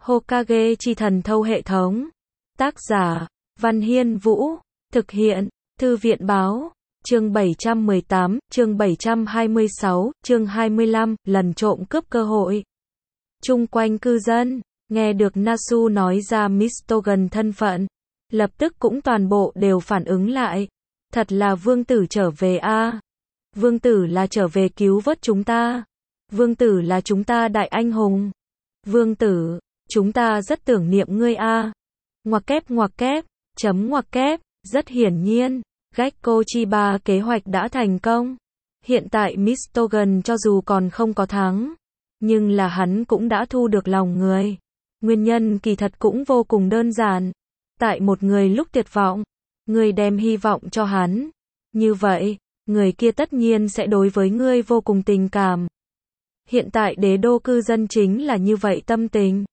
Hokage chi thần thâu hệ thống. Tác giả, Văn Hiên Vũ. Thực hiện, Thư viện Báo. Chương 718, chương 726, chương 25, lần trộm cướp cơ hội. Chung quanh cư dân, nghe được Nasu nói ra Mistogan thân phận, lập tức cũng toàn bộ đều phản ứng lại. Thật là vương tử trở về a. Vương tử là trở về cứu vớt chúng ta. Vương tử là chúng ta đại anh hùng. Vương tử, chúng ta rất tưởng niệm ngươi a. Ngoặc kép, chấm ngoặc kép, rất hiển nhiên, Gekko Chiba kế hoạch đã thành công. Hiện tại Mistogan cho dù còn không có thắng, nhưng là hắn cũng đã thu được lòng người. Nguyên nhân kỳ thật cũng vô cùng đơn giản. Tại một người lúc tuyệt vọng, người đem hy vọng cho hắn. Như vậy, người kia tất nhiên sẽ đối với ngươi vô cùng tình cảm. Hiện tại đế đô cư dân chính là như vậy tâm tình.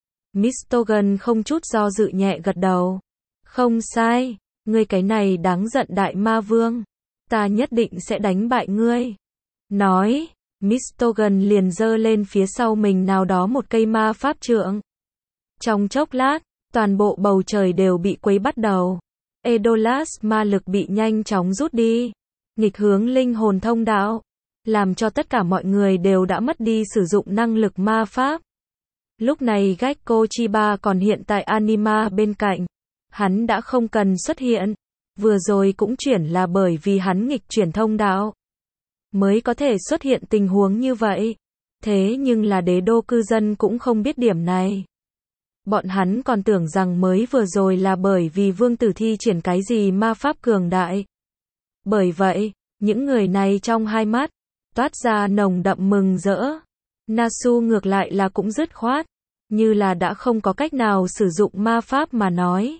Mistogan không chút do dự nhẹ gật đầu. Không sai, ngươi cái này đáng giận đại ma vương. Ta nhất định sẽ đánh bại ngươi. Nói, Mistogan liền giơ lên phía sau mình nào đó một cây ma pháp trượng. Trong chốc lát, toàn bộ bầu trời đều bị quấy bắt đầu. Edolas ma lực bị nhanh chóng rút đi. Nghịch hướng linh hồn thông đạo, làm cho tất cả mọi người đều đã mất đi sử dụng năng lực ma pháp. Lúc này Gekko Chiba còn hiện tại Anima bên cạnh. Hắn đã không cần xuất hiện. Vừa rồi cũng chuyển là bởi vì hắn nghịch chuyển thông đạo mới có thể xuất hiện tình huống như vậy. Thế nhưng là đế đô cư dân cũng không biết điểm này. Bọn hắn còn tưởng rằng mới vừa rồi là bởi vì vương tử thi triển cái gì ma pháp cường đại. Bởi vậy, những người này trong hai mắt toát ra nồng đậm mừng rỡ. Nasu ngược lại là cũng dứt khoát, như là đã không có cách nào sử dụng ma pháp mà nói.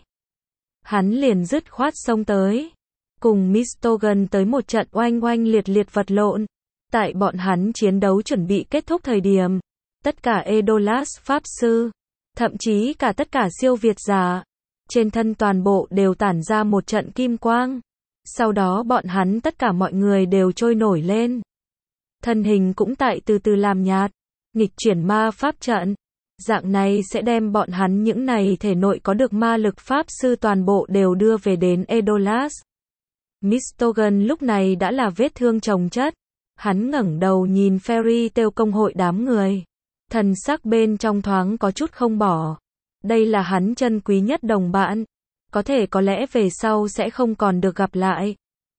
Hắn liền dứt khoát xông tới, cùng Mistogan tới một trận oanh oanh liệt liệt vật lộn. Tại bọn hắn chiến đấu chuẩn bị kết thúc thời điểm, tất cả Edolas pháp sư, thậm chí cả tất cả siêu việt giả, trên thân toàn bộ đều tản ra một trận kim quang. Sau đó bọn hắn tất cả mọi người đều trôi nổi lên. Thân hình cũng tại từ từ làm nhạt, nghịch chuyển ma pháp trận. Dạng này sẽ đem bọn hắn những này thể nội có được ma lực pháp sư toàn bộ đều đưa về đến Edolas. Mistogan lúc này đã là vết thương chồng chất. Hắn ngẩng đầu nhìn Fairy Tail công hội đám người. Thần sắc bên trong thoáng có chút không bỏ. Đây là hắn chân quý nhất đồng bạn. Có lẽ về sau sẽ không còn được gặp lại.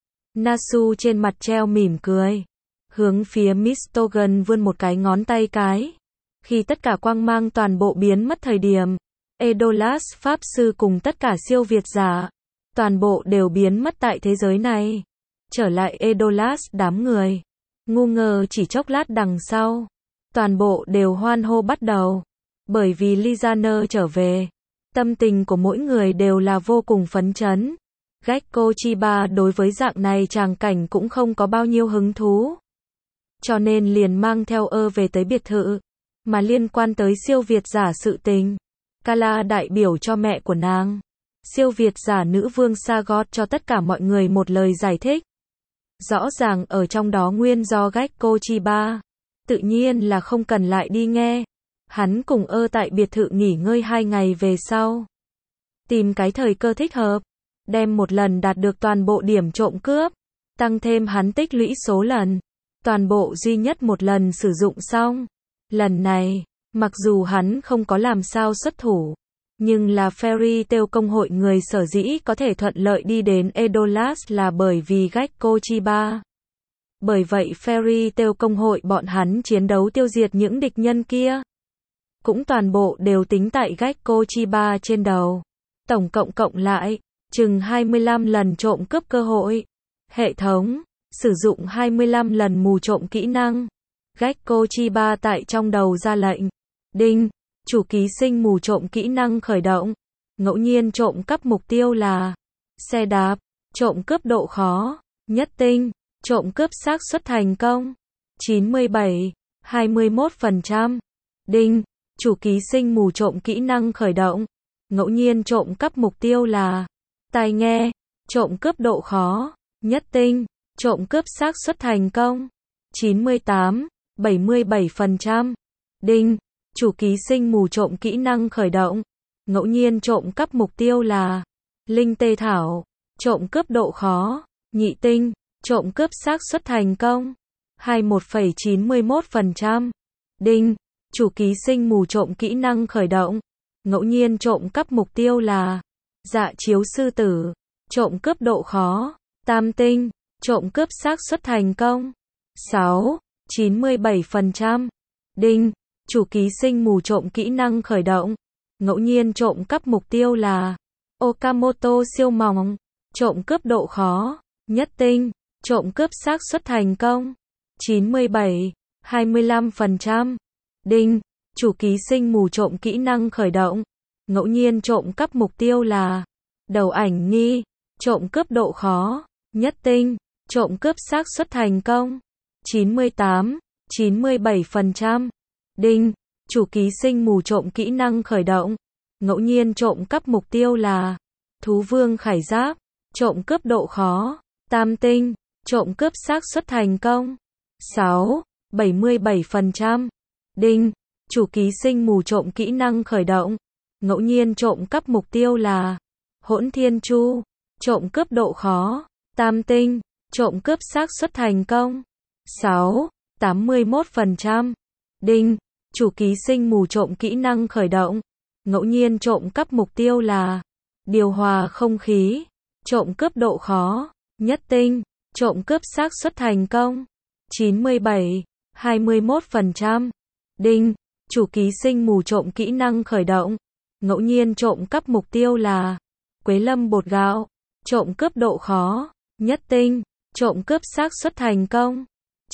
Nasu trên mặt treo mỉm cười. Hướng phía Mistogan vươn một cái ngón tay cái. Khi tất cả quang mang toàn bộ biến mất thời điểm, Edolas pháp sư cùng tất cả siêu việt giả, toàn bộ đều biến mất tại thế giới này. Trở lại Edolas đám người. Ngu ngơ chỉ chốc lát đằng sau. Toàn bộ đều hoan hô bắt đầu. Bởi vì Lizaner trở về. Tâm tình của mỗi người đều là vô cùng phấn chấn. Gekko Chiba đối với dạng này tràng cảnh cũng không có bao nhiêu hứng thú. Cho nên liền mang theo về tới biệt thự. Mà liên quan tới siêu việt giả sự tình, Kala đại biểu cho mẹ của nàng. Siêu việt giả nữ vương Sagot cho tất cả mọi người một lời giải thích. Rõ ràng ở trong đó nguyên do Gekko Chiba. Tự nhiên là không cần lại đi nghe. Hắn cùng tại biệt thự nghỉ ngơi 2 ngày về sau. Tìm cái thời cơ thích hợp. Đem một lần đạt được toàn bộ điểm trộm cướp. Tăng thêm hắn tích lũy số lần. Toàn bộ duy nhất một lần sử dụng xong. Lần này, mặc dù hắn không có làm sao xuất thủ. Nhưng là Fairy Tail công hội người sở dĩ có thể thuận lợi đi đến Edolas là bởi vì Gekko Chiba. Bởi vậy Fairy Tail công hội bọn hắn chiến đấu tiêu diệt những địch nhân kia. Cũng toàn bộ đều tính tại Gekko Chiba trên đầu. Tổng cộng lại, chừng 25 lần trộm cướp cơ hội. Hệ thống, sử dụng 25 lần mù trộm kỹ năng. Gekko Chiba tại trong đầu ra lệnh. Đinh, chủ ký sinh mù trộm kỹ năng khởi động. Ngẫu nhiên trộm cắp mục tiêu là xe đạp, trộm cướp độ khó, nhất tinh, trộm cướp xác suất thành công 97, 21%. Đinh, chủ ký sinh mù trộm kỹ năng khởi động. Ngẫu nhiên trộm cắp mục tiêu là tai nghe, trộm cướp độ khó, nhất tinh, trộm cướp xác suất thành công 98, 77%. Đinh, chủ ký sinh mù trộm kỹ năng khởi động. Ngẫu nhiên trộm cắp mục tiêu là linh tê thảo, trộm cướp độ khó, nhị tinh, trộm cướp xác suất thành công 21,91%. Đinh, chủ ký sinh mù trộm kỹ năng khởi động. Ngẫu nhiên trộm cắp mục tiêu là dạ chiếu sư tử, trộm cướp độ khó, tam tinh, trộm cướp xác suất thành công 6,97%. Đinh, chủ ký sinh mù trộm kỹ năng khởi động. Ngẫu nhiên trộm cắp mục tiêu là Okamoto siêu mỏng, trộm cướp độ khó, nhất tinh, trộm cướp xác suất thành công 97,25%. Đinh, chủ ký sinh mù trộm kỹ năng khởi động. Ngẫu nhiên trộm cắp mục tiêu là đầu ảnh nghi, trộm cướp độ khó, nhất tinh, trộm cướp xác suất thành công 98,97%. Đinh, chủ ký sinh mù trộm kỹ năng khởi động. Ngẫu nhiên trộm cắp mục tiêu là thú vương khải giáp, trộm cướp độ khó, tam tinh, trộm cướp xác suất thành công 6,77%. Đinh, chủ ký sinh mù trộm kỹ năng khởi động. Ngẫu nhiên trộm cắp mục tiêu là hỗn thiên chu, trộm cướp độ khó, tam tinh, trộm cướp xác suất thành công 6,81%. Đinh, chủ ký sinh mù trộm kỹ năng khởi động. Ngẫu nhiên trộm cắp mục tiêu là điều hòa không khí, trộm cướp độ khó, nhất tinh, trộm cướp xác suất thành công 97,21%. Đinh, chủ ký sinh mù trộm kỹ năng khởi động. Ngẫu nhiên trộm cắp mục tiêu là quế lâm bột gạo, trộm cướp độ khó, nhất tinh, trộm cướp xác suất thành công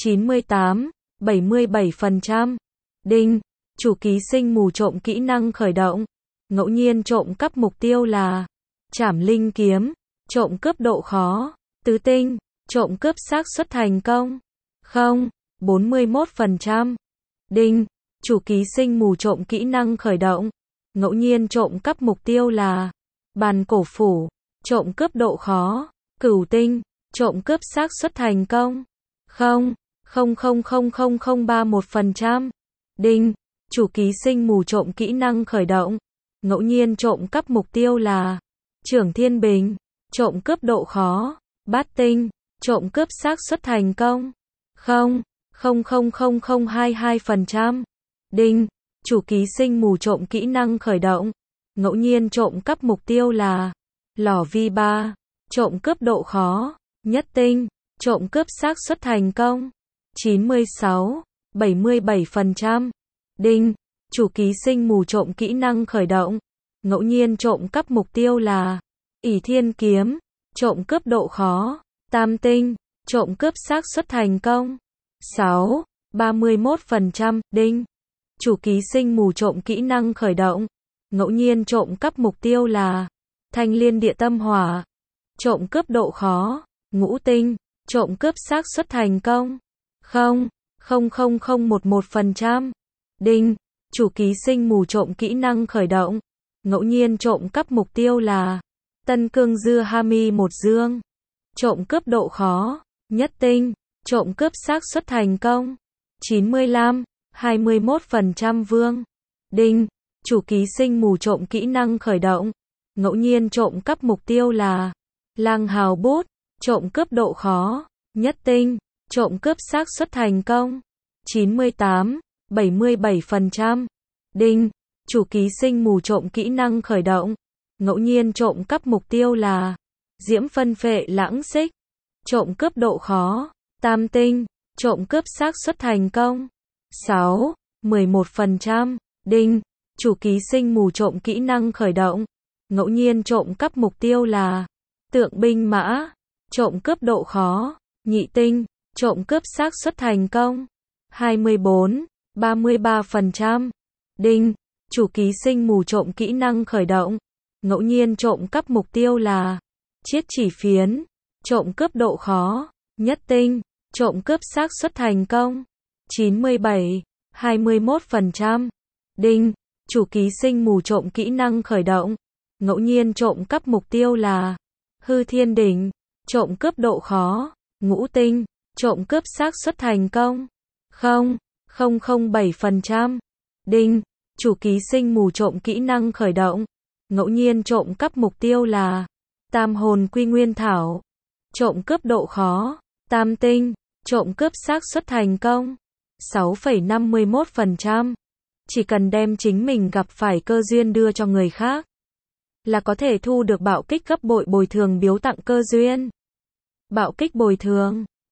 98,77%. Đinh, chủ ký sinh mù trộm kỹ năng khởi động. Ngẫu nhiên trộm cắp mục tiêu là trảm linh kiếm, trộm cướp độ khó, tứ tinh, trộm cướp xác suất thành công 0,41%. Đinh, chủ ký sinh mù trộm kỹ năng khởi động. Ngẫu nhiên trộm cắp mục tiêu là bàn cổ phủ, trộm cướp độ khó, cửu tinh, trộm cướp xác suất thành công 0,000031%. Đinh, chủ ký sinh mù trộm kỹ năng khởi động. Ngẫu nhiên trộm cắp mục tiêu là trưởng thiên bình, trộm cướp độ khó, bát tinh, trộm cướp xác suất thành công 0,000022%. Đinh, chủ ký sinh mù trộm kỹ năng khởi động. Ngẫu nhiên trộm cắp mục tiêu là lò vi ba, trộm cướp độ khó, nhất tinh, trộm cướp xác suất thành công 96,77%. Đinh, chủ ký sinh mù trộm kỹ năng khởi động. Ngẫu nhiên trộm cắp mục tiêu là ỷ thiên kiếm, trộm cướp độ khó, tam tinh, trộm cướp xác suất thành công 6,31%. Đinh, chủ ký sinh mù trộm kỹ năng khởi động. Ngẫu nhiên trộm cắp mục tiêu là thanh liên địa tâm hỏa, trộm cướp độ khó, ngũ tinh, trộm cướp xác suất thành công 0,00011%. Đinh, chủ ký sinh mù trộm kỹ năng khởi động. Ngẫu nhiên trộm cắp mục tiêu là tân cương dưa hami một dương, trộm cướp độ khó, nhất tinh, trộm cướp xác suất thành công 95,21%. Vương. Đinh, chủ ký sinh mù trộm kỹ năng khởi động. Ngẫu nhiên trộm cắp mục tiêu là lang hào bút, trộm cướp độ khó, nhất tinh, trộm cướp xác suất thành công 98,77%. Đinh, chủ ký sinh mù trộm kỹ năng khởi động. Ngẫu nhiên trộm cắp mục tiêu là diễm phân phệ lãng xích, trộm cướp độ khó, tam tinh, trộm cướp xác suất thành công 6,11%. Đinh, chủ ký sinh mù trộm kỹ năng khởi động. Ngẫu nhiên trộm cắp mục tiêu là tượng binh mã, trộm cướp độ khó, nhị tinh, trộm cướp xác suất thành công 24,33%. Đinh, chủ ký sinh mù trộm kỹ năng khởi động. Ngẫu nhiên trộm cắp mục tiêu là chiết chỉ phiến, trộm cướp độ khó, nhất tinh, trộm cướp xác suất thành công 97,21%. Đinh, chủ ký sinh mù trộm kỹ năng khởi động. Ngẫu nhiên trộm cắp mục tiêu là hư thiên đỉnh, trộm cướp độ khó, ngũ tinh, trộm cướp xác suất thành công 0,007%. Đinh, Chủ ký sinh mù trộm kỹ năng khởi động. Ngẫu nhiên trộm cắp mục tiêu là tam hồn quy nguyên thảo. Trộm cướp độ khó tam tinh. Trộm cướp xác suất thành công 6,51%. Chỉ cần đem chính mình gặp phải cơ duyên đưa cho người khác là có thể thu được bạo kích gấp bội bồi thường biếu tặng cơ duyên. Bạo kích bồi thường